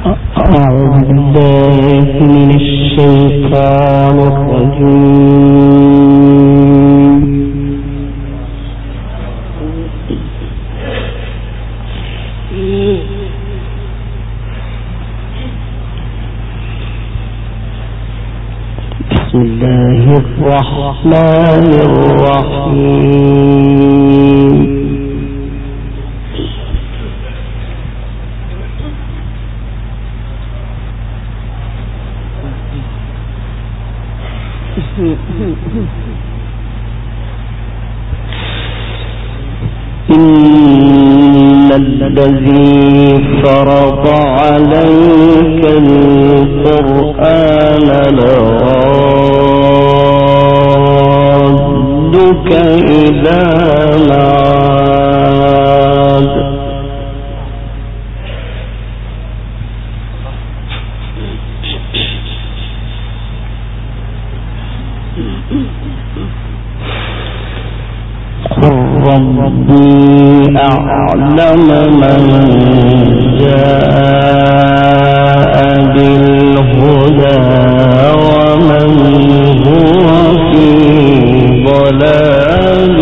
أعوذ بالله من الشيطان الرجيم. بسم الله الرحمن الرحيم. إن الذي فرض عليك القرآن لرادك إلى معاد ربي أعلم من جاء بالهدى ومن هو في ضلال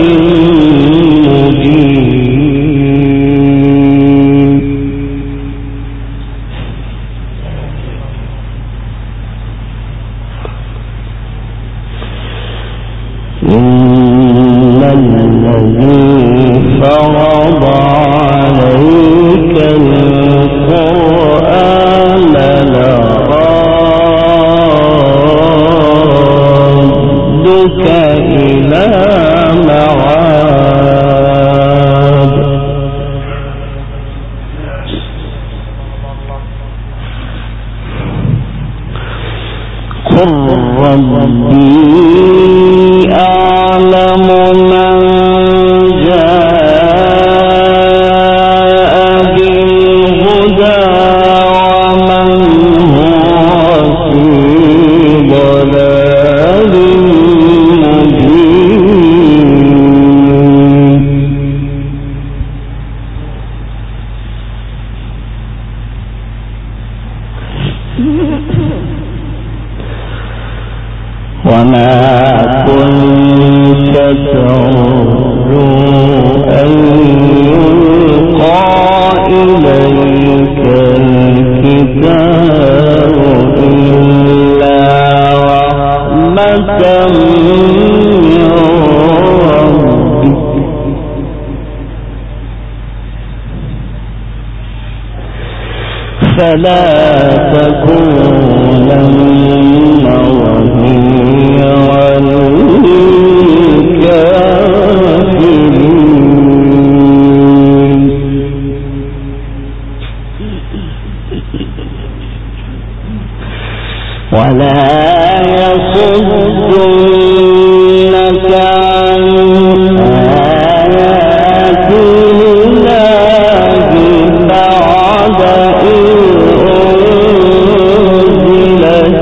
مبين. الذي فرض عليك القرآن لرادك إلى معاد قل ربي أعلم من جاء بالهدى ومن هو في ضلال مبين. وما كنت ترجو أن يلقى إليك الكتاب إلا رحمة من ربك فلا تكونن ظهيرا للكافرين. ولا يصدنك عن آيات الله بعد إذ أنزلت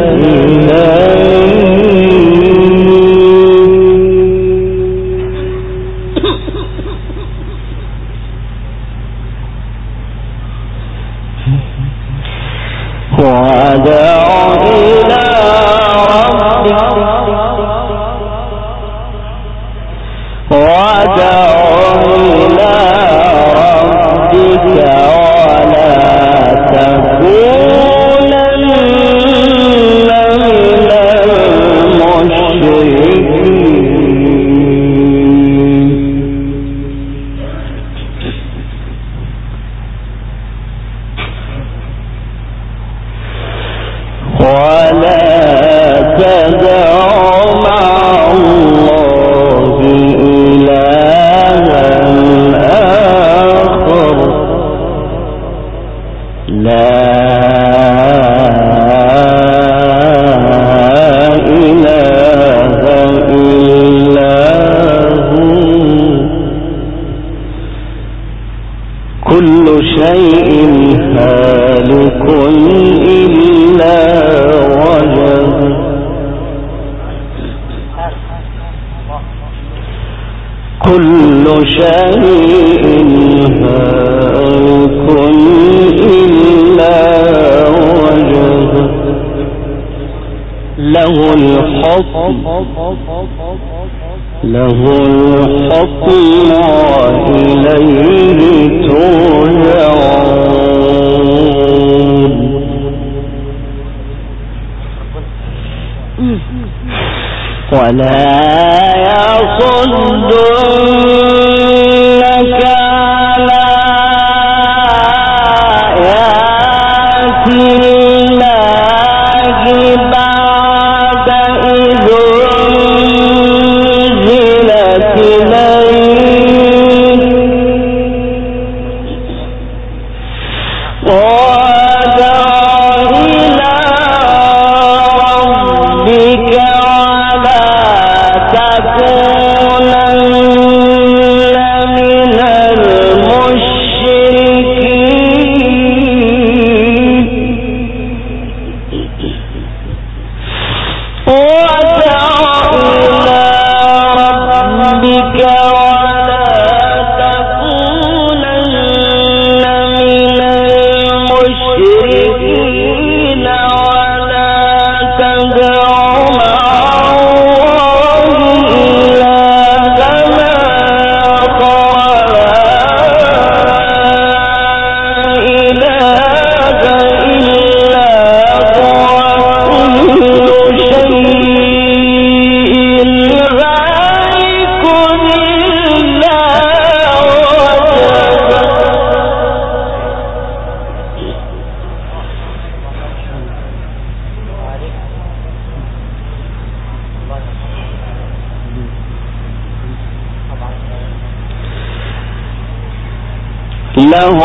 إليك وادع إلى ربك ولا تكونن من المشركين. ولا تدع مع الله إلها آخر لا إله إلا هو. كل شيء هالك إلا وجهه كل شيء هالك إلا له الحكم وإليه ترجعون ولا يصدنك عن آيات الله بعد إذ أنزلت إليك وادع إلى ربك ولا تكونن من المشركين وادع إلى ربك ولا تكونن من المشركين ولا تدع مع الله إلها ما خلا إله إلا هو كل شيء هالك إلا له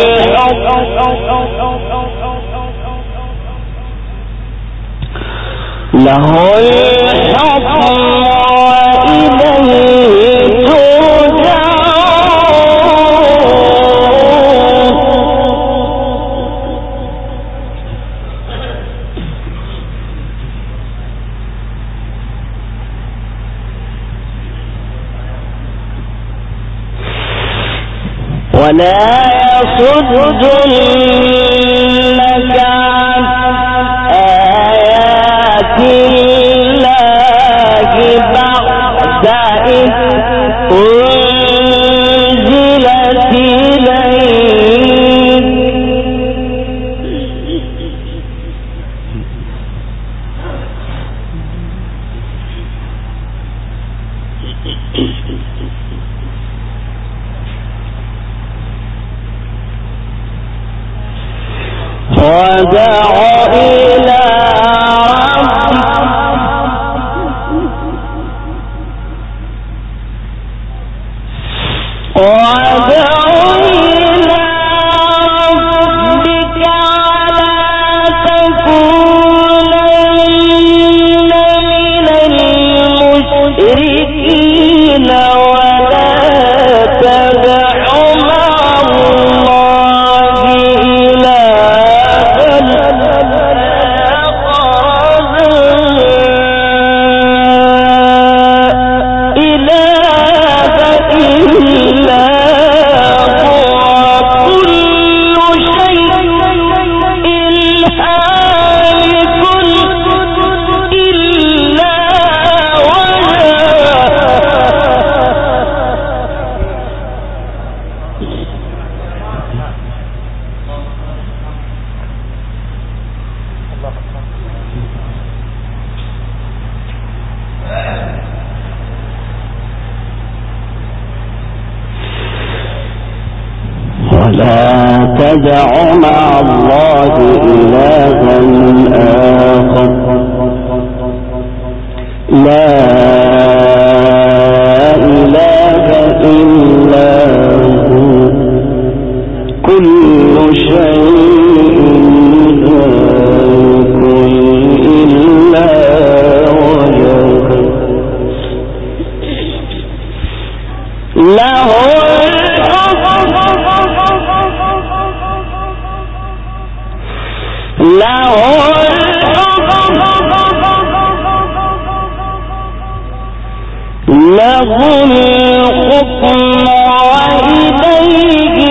الحكم وإليه ترجعون ولا يصدنك عن آيات الله بعد إذ أنزلت إليك ودع إلى ربك ولا تكونن من المشركين ولا تدع مع الله ولا تدع مع الله إلها آخر لا إله إلا هو كل شيء هالك إلا وجهه له الحكم وإليه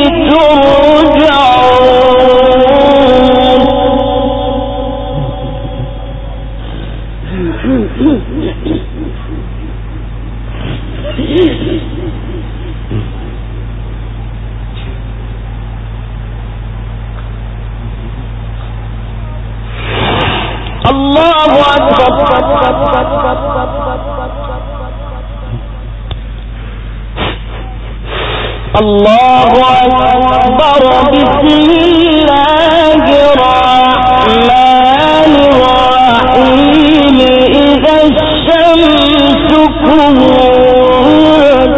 ترجعون الله أكبر بسم الله الرحمن الرحيم إذا الشمس كورت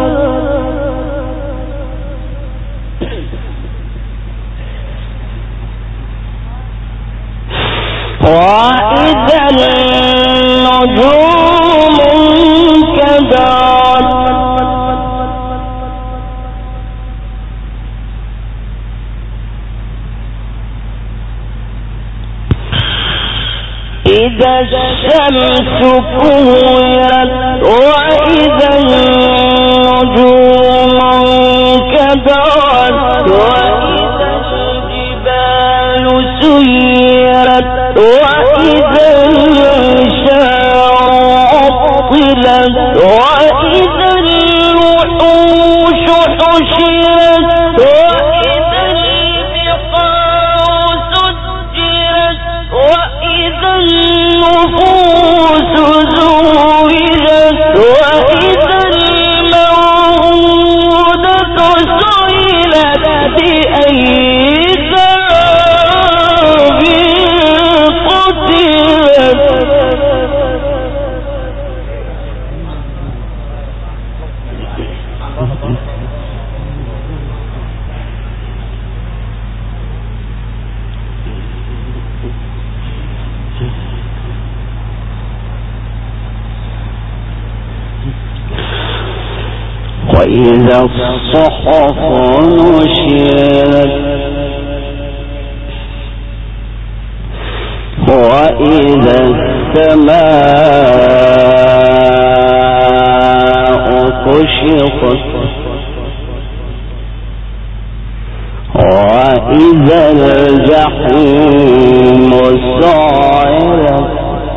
وإذا النجوم انكدرت إذا الشمس كورت وإذا النجوم انكدرت وإذا الجبال سيرت وإذا العشار عطلت وإذا الوحوش حشرت وإذا البحار سجرت وإذا النفوس زوجت وإذا الموءودة سئلت بأي ذنب قتلت وإذا الصحف نشرت وإذا السماء كشطت وإذا الجحيم سعرت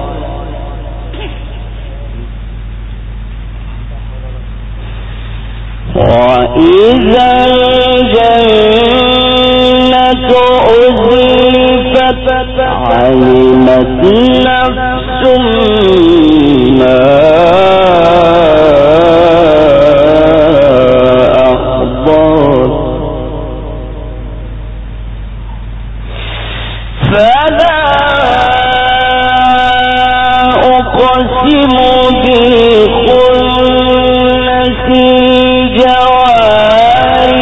وإذا الجنة أزلفت علمت نفس ما أحضرت فلا أقسم بالخنس الجوار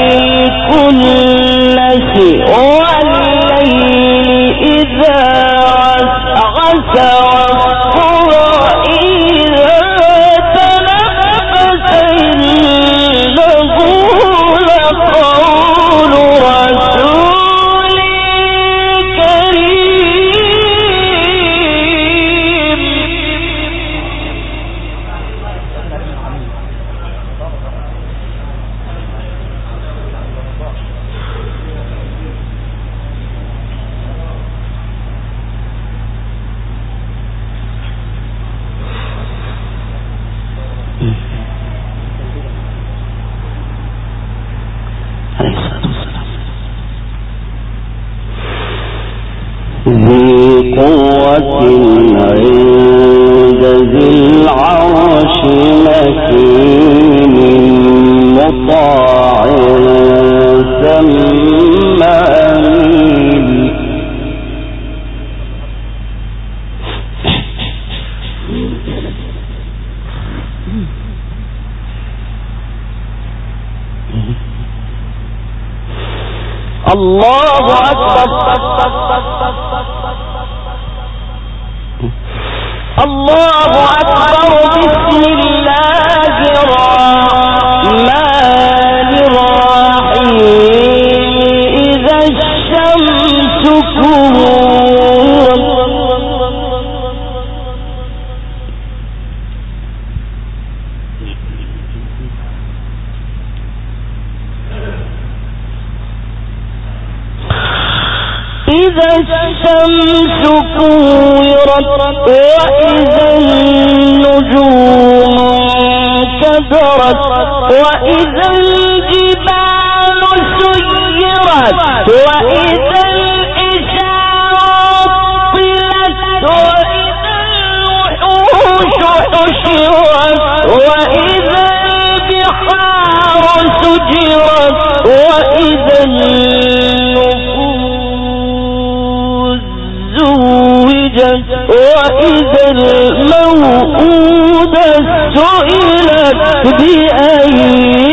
الكنس والليل إذا عسعس والصبح إذا تنفس إنه لقول رسول كريم ذي قوة عند ذي العرش مكين مطاع ثم أمين الله أكبر الله أكبر بسم الله الرحمن الرحيم إذا الشمس كورت إذا الشمس كورت وإذا النجوم انكدرت وإذا الجبال سيرت وإذا العشار عطلت وإذا الوحوش حشرت وإذا البحار سجرت وإذا النفوس زوجت وإذا الموءودة سئلت بأي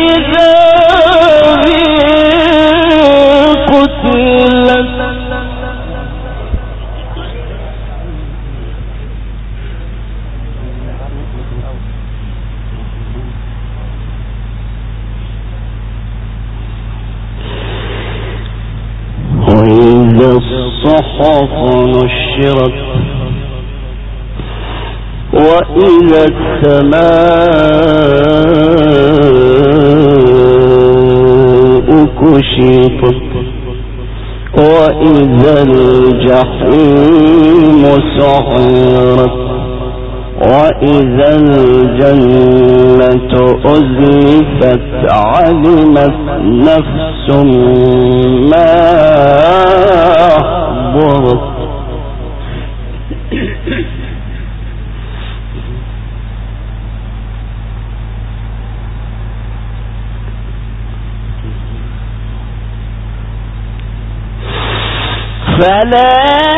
ذنب قتلت وإذا الصحف نشرت وإذا السماء كشطت وإذا الجحيم سعرت وإذا الجنة أزلفت علمت نفس ما أحضرت فلا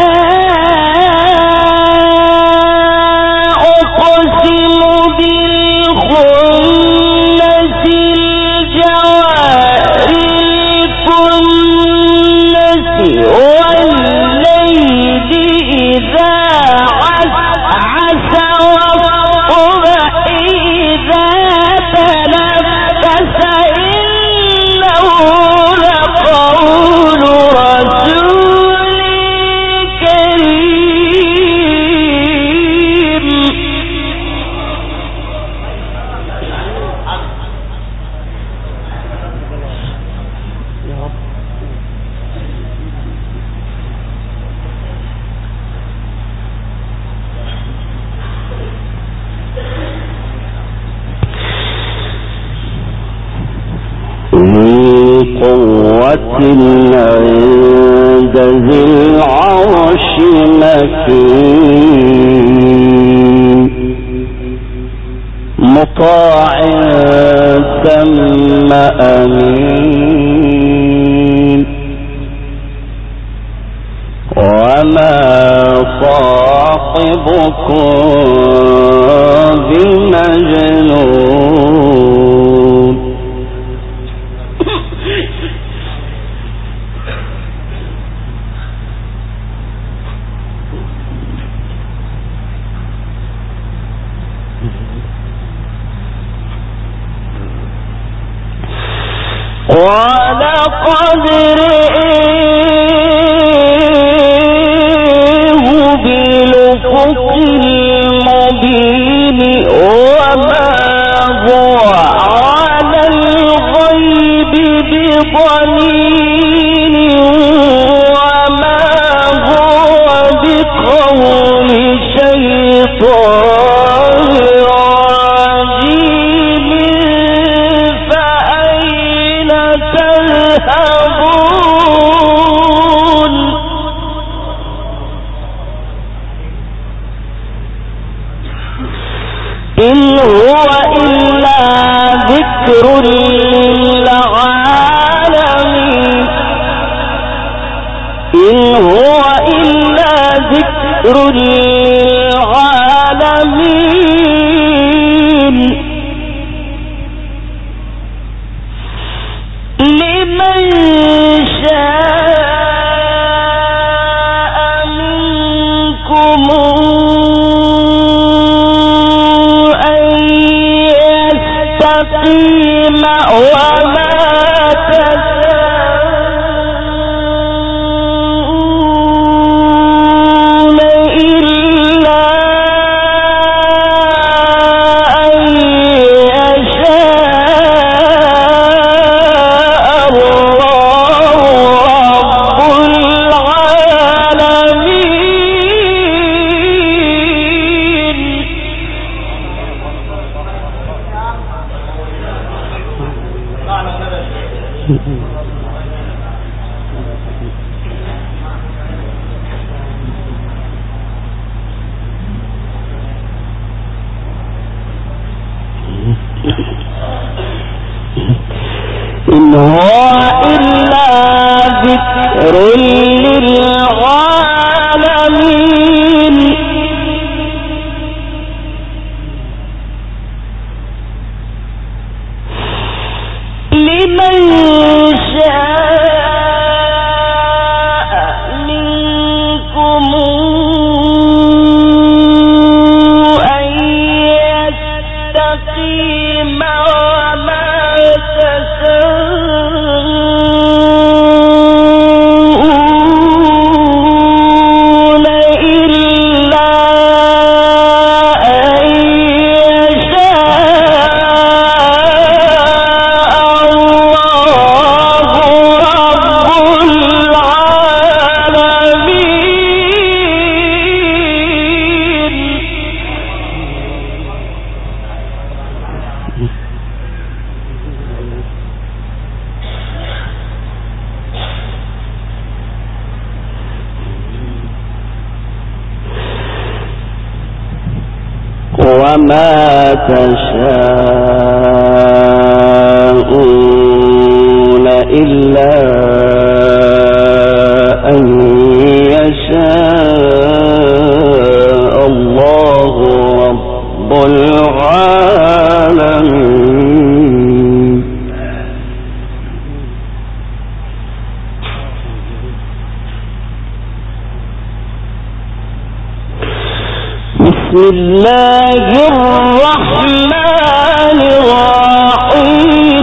أقسم بالخنس الجوار الكنس والليل إذا عسعس والصبح إذا تنفس إنه لقول رسول كريم ذي قوة عند ذي العرش مكين مطاع ثم أمين وما صاحبكم بمجنون ولقد رئيه بالأفق المبين وما هو على الغيب بضنين وما هو بقول شيطان رجيم فأين تذهبون إن هو إلا ذكر للعالمين إن هو إلا ذكر للعالمين لمن شاء منكم أن يستقيم وما تشاءون إلا هو إلا ذكر للعالمين لمن شاء منكم أن يستقيم وما تشاءون إلا أن يشاء الله رب العالمين وما تشاءون إلا أن يشاء الله رب العالمين بسم الله الرحمن الرحيم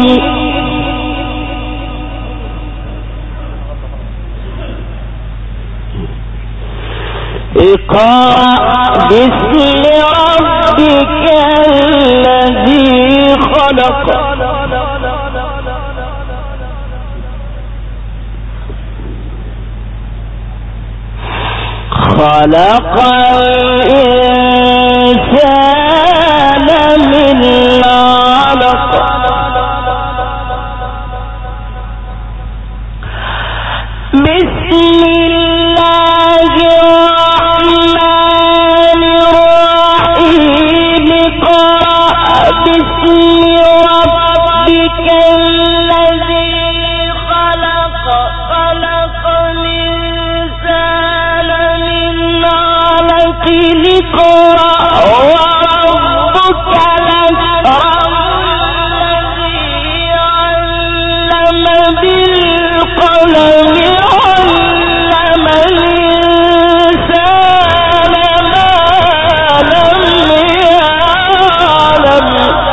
اقرأ باسم ربك الذي خلق خلق الإنسان من علق بسم الله الرحمن الرحيم اقرأ باسم ربك الذي خلق خلق الإنسان من علق اقرأ وربك الأكرم الذي علم بالقلم علم الإنسان ما لم يعلم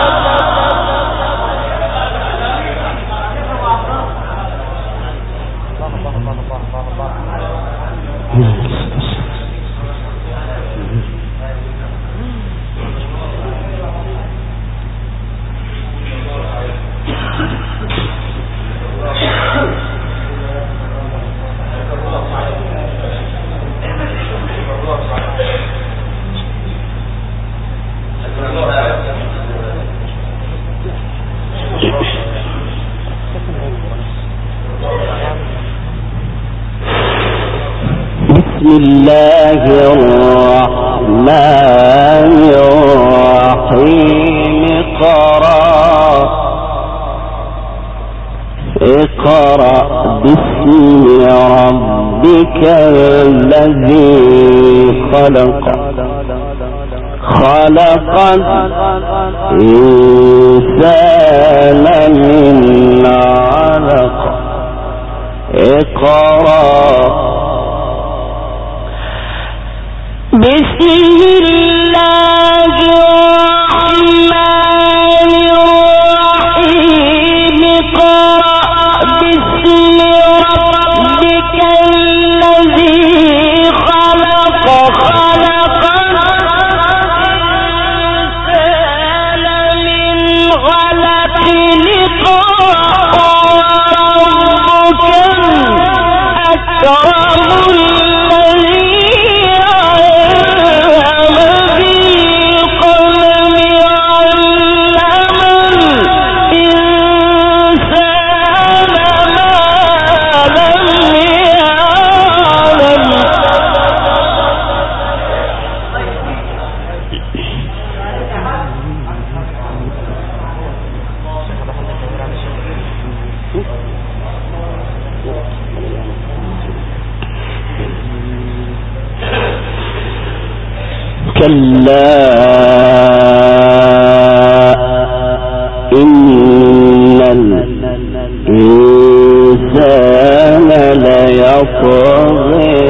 بسم الله الرحمن الرحيم اقرأ باسم ربك الذي خلق خلق الإنسان من علق اقرأ بسم الله الرحمن الرحيم اقرأ باسم ربك الذي خلق خلق الإنسان من علق اقرأ وربك الأكرم الذي علم كلا إن الإنسان ليطغى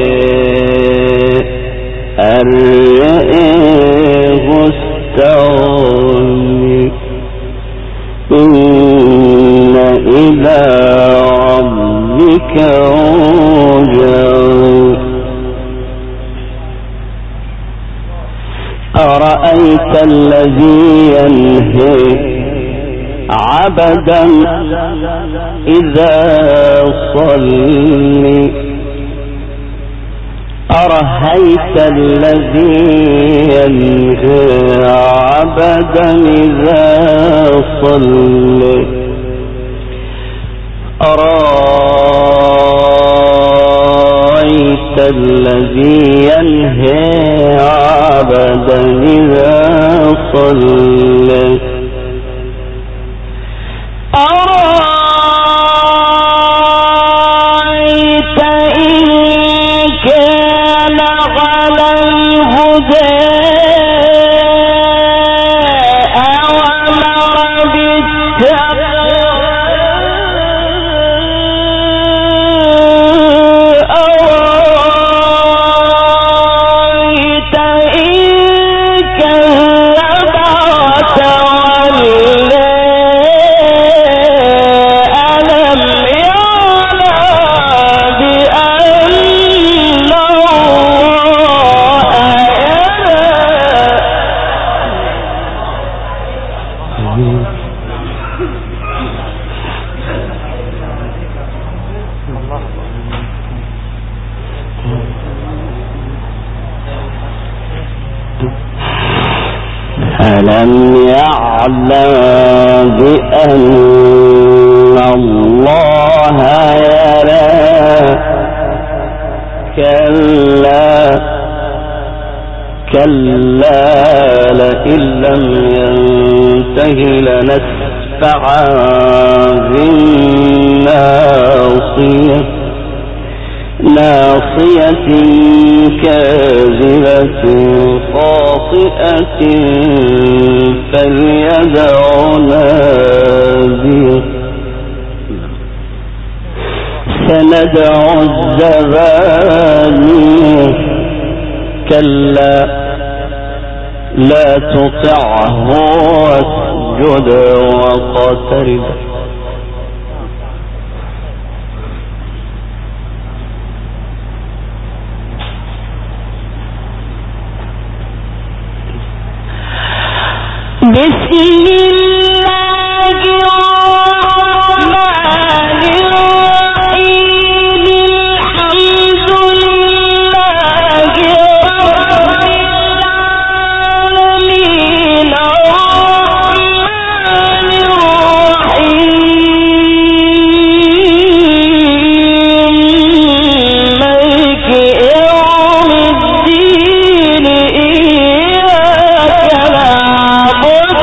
أن رآه استغنى إن إلى ربك رجعا أرأيت الذي ينهى عبدا إذا صلى أرأيت الذي ينهى عبدا إذا صلى أرأيت الذي ينهى عبدا إذا صلى أرأيت إن كان على الهدى أوامر بالتقوى أرأيت إن كذب وتولى ألم يعلم بأن الله ألم يعلم بأن الله يرى كلا كلا لئن لم ينته لنسفعا بالناصية ناصية كاذبة خاطئة فليدع ناديه سندع الزبانية كلا لا تطعه واسجد واقترب بسم الله الرحمن الرحيم الحمد لله رب العالمين الرحمن الرحيم مالك يوم الدين إياك نعبد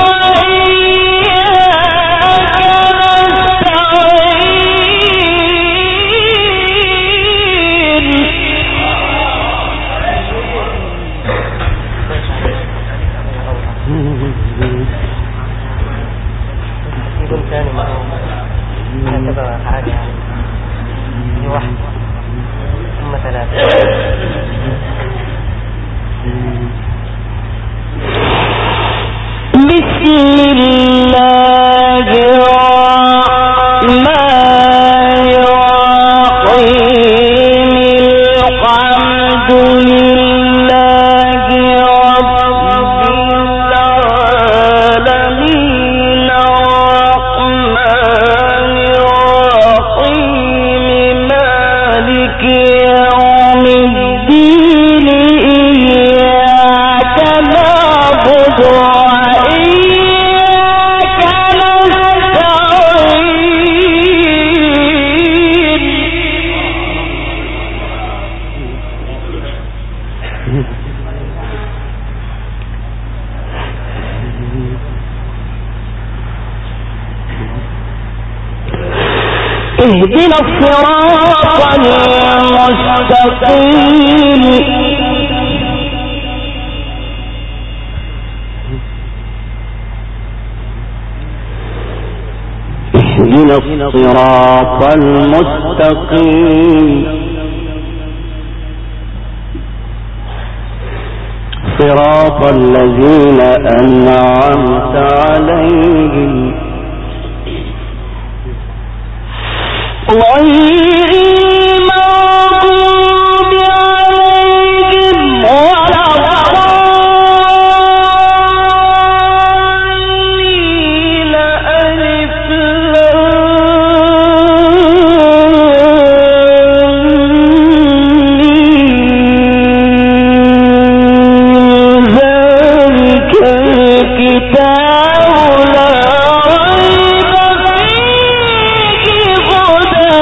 اهدنا الصراط المستقيم اهدنا الصراط المستقيم صراط الذين أنعمت عليهم غير المغضوب عليهم ولا الضالين ألف ذلك الكتاب لا ريب فيه هدى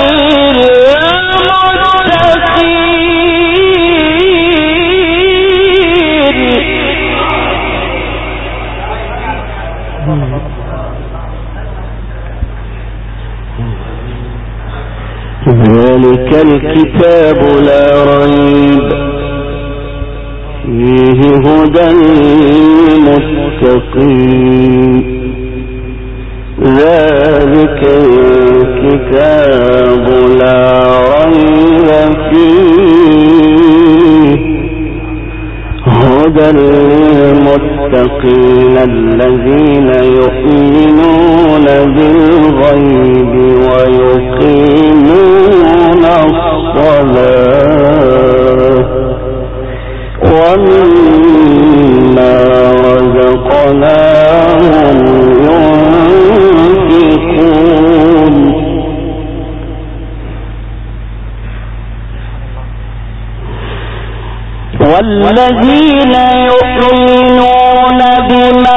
ذلك الكتاب لا ريب فيه هدى للمتقين ذلك الكتاب لا ريب فيه هدى للمتقين الذين يؤمنون بالغيب ويقيمون الصلاة ومما رزقناهم ينفقون والذين يؤمنون بما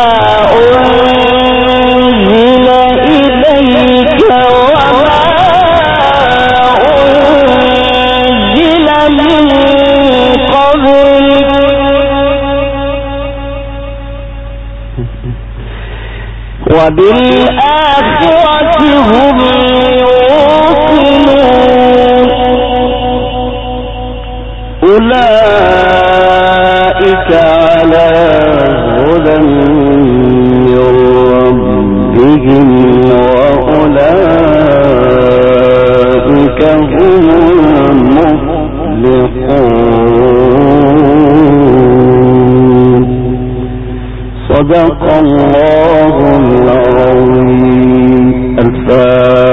أنزل إليك وما أنزل من قبلك وبالآخرة هم يوقنون أولئك على هدى من ربهم وأولئك هم المفلحون صدق الله العظيم. الفاتحة.